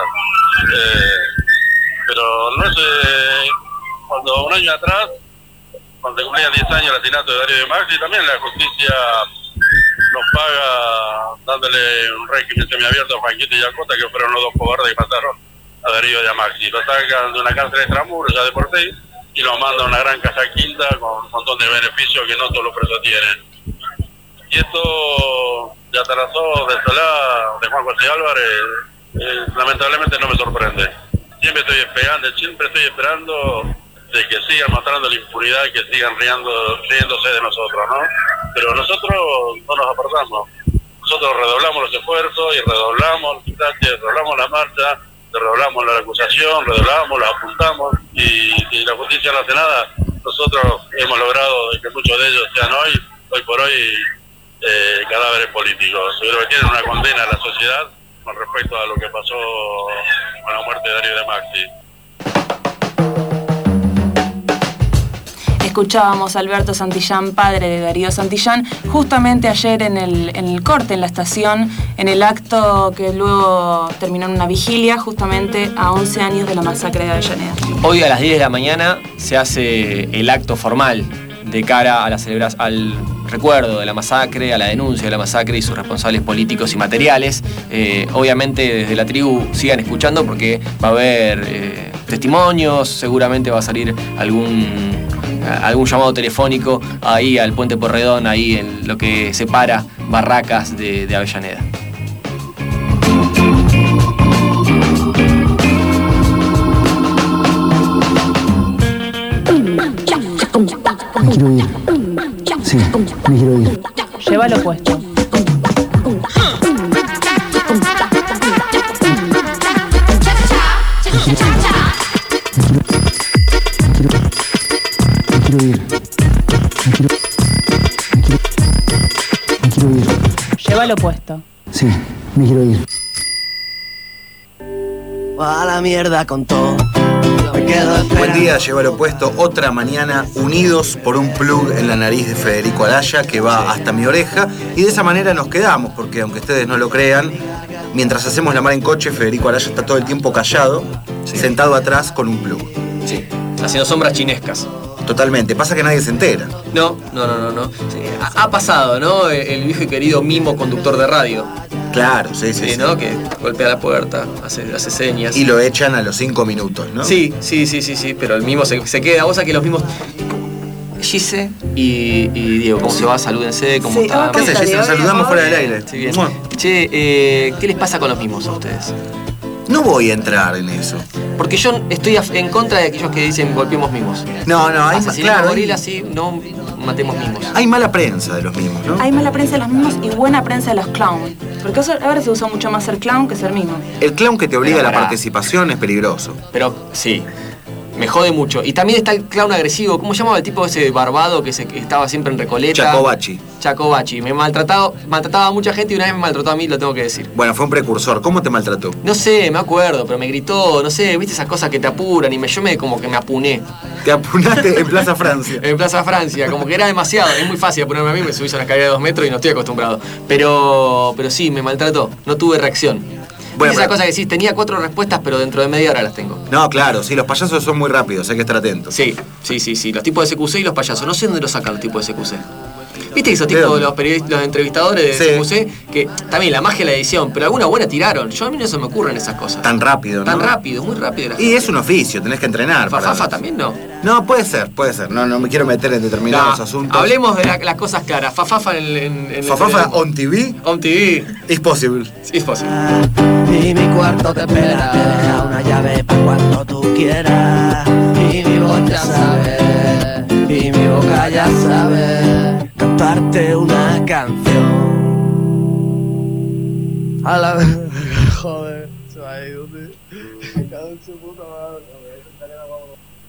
Pero no es... cuando un año atrás, cuando cumplía 10 años el asesinato de Darío de Maxi, también la justicia nos paga dándole un régimen semiabierto a Franquito y Yacota, que fueron los 2 cobardes que mataron a Darío de Maxi. Lo sacan de una cárcel de extramuros, ya de por sí, y lo mandan a una gran casa quinta con un montón de beneficios que no todos los presos tienen. Y esto de Atarazó, de Solá, de Juan José Álvarez, lamentablemente no me sorprende. Siempre estoy esperando de que sigan mostrando la impunidad y que sigan riéndose de nosotros, ¿no? Pero nosotros no nos apartamos. Nosotros redoblamos los esfuerzos y redoblamos la marcha, redoblamos la acusación, redoblamos, la apuntamos, y si la justicia no hace nada, nosotros hemos logrado que muchos de ellos sean hoy por hoy, cadáveres políticos. Yo creo que tienen una condena a la sociedad con respecto a lo que pasó con la muerte de Darío de Maxi. Escuchábamos a Alberto Santillán, padre de Darío Santillán, justamente ayer en el corte, en la estación, en el acto que luego terminó en una vigilia, justamente a 11 años de la masacre de Avellaneda. Hoy a las 10 de la mañana se hace el acto formal de cara a al recuerdo de la masacre, a la denuncia de la masacre y sus responsables políticos y materiales. Obviamente desde la tribu sigan escuchando, porque va a haber testimonios, seguramente va a salir algún algún llamado telefónico ahí al Puente Porredón, ahí en lo que separa Barracas de Avellaneda. Me quiero ir. Sí, me quiero ir. Llévalo puesto. Me quiero ir. Me quiero ir. Llévalo puesto. Sí, me quiero ir. A la mierda con todo. Me quedo esperando. Buen día, llévalo puesto. Otra mañana unidos por un plug en la nariz de Federico Araya que va hasta mi oreja. Y de esa manera nos quedamos, porque aunque ustedes no lo crean, mientras hacemos la mar en coche, Federico Araya está todo el tiempo callado, sentado atrás con un plug. Sí, haciendo sombras chinescas. Totalmente, pasa que nadie se entera. No. Sí, ha pasado, ¿no? El viejo y querido mimo conductor de radio. Claro, sí. ¿No? Que golpea la puerta, hace señas. Y lo echan a los 5 minutos, ¿no? Sí, pero el mimo se queda. Vos sabés que los mimos... Gise y Diego, ¿cómo se va? Salúdense, ¿cómo están? ¿Qué haces, Gise? Nos saludamos fuera del aire. Sí, bien. Che, ¿qué les pasa con los mimos a ustedes? No voy a entrar en eso. Porque yo estoy en contra de aquellos que dicen golpeemos mimos. No, hay claro, gorilas, sí, no matemos mimos. Hay mala prensa de los mimos, ¿no? Hay mala prensa de los mimos y buena prensa de los clowns. Porque ahora se usa mucho más ser clown que ser mimo. El clown que te obliga a la participación es peligroso. Pero sí, me jode mucho. Y también está el clown agresivo. ¿Cómo se llamaba el tipo ese barbado que estaba siempre en Recoleta? Chacobachi. Me maltrataba a mucha gente y una vez me maltrató a mí, lo tengo que decir. Bueno, fue un precursor. ¿Cómo te maltrató? No sé, me acuerdo, pero me gritó, no sé, viste esas cosas que te apuran y yo como que me apuné. ¿Te apunaste en Plaza Francia? En Plaza Francia, como que era demasiado. Es muy fácil apunarme a mí, me subí a una escalera de 2 metros y no estoy acostumbrado. Pero sí, me maltrató, no tuve reacción. Bueno, esa cosa que sí, tenía 4 respuestas, pero dentro de media hora las tengo. No, claro, sí, los payasos son muy rápidos, hay que estar atentos. Sí, los tipos de CQC y los payasos. No sé dónde los sacan los tipos de CQC. ¿Viste esos tipos, los entrevistadores de CQC? Que también la magia de la edición, pero alguna buena tiraron. A mí no se me ocurren esas cosas. Tan rápido, ¿no? Tan rápido, muy rápido. Y es un oficio, tenés que entrenar. Fafafa también no. No, puede ser. No me quiero meter en determinados asuntos. Hablemos de las cosas claras. Fafafa en Fafafa on TV. On TV. It's possible. It's possible. Y mi cuarto te espera, te deja una llave para cuando tú quieras. Y mi voz ya sabe, y mi boca ya sabe cantarte una canción. A la vez.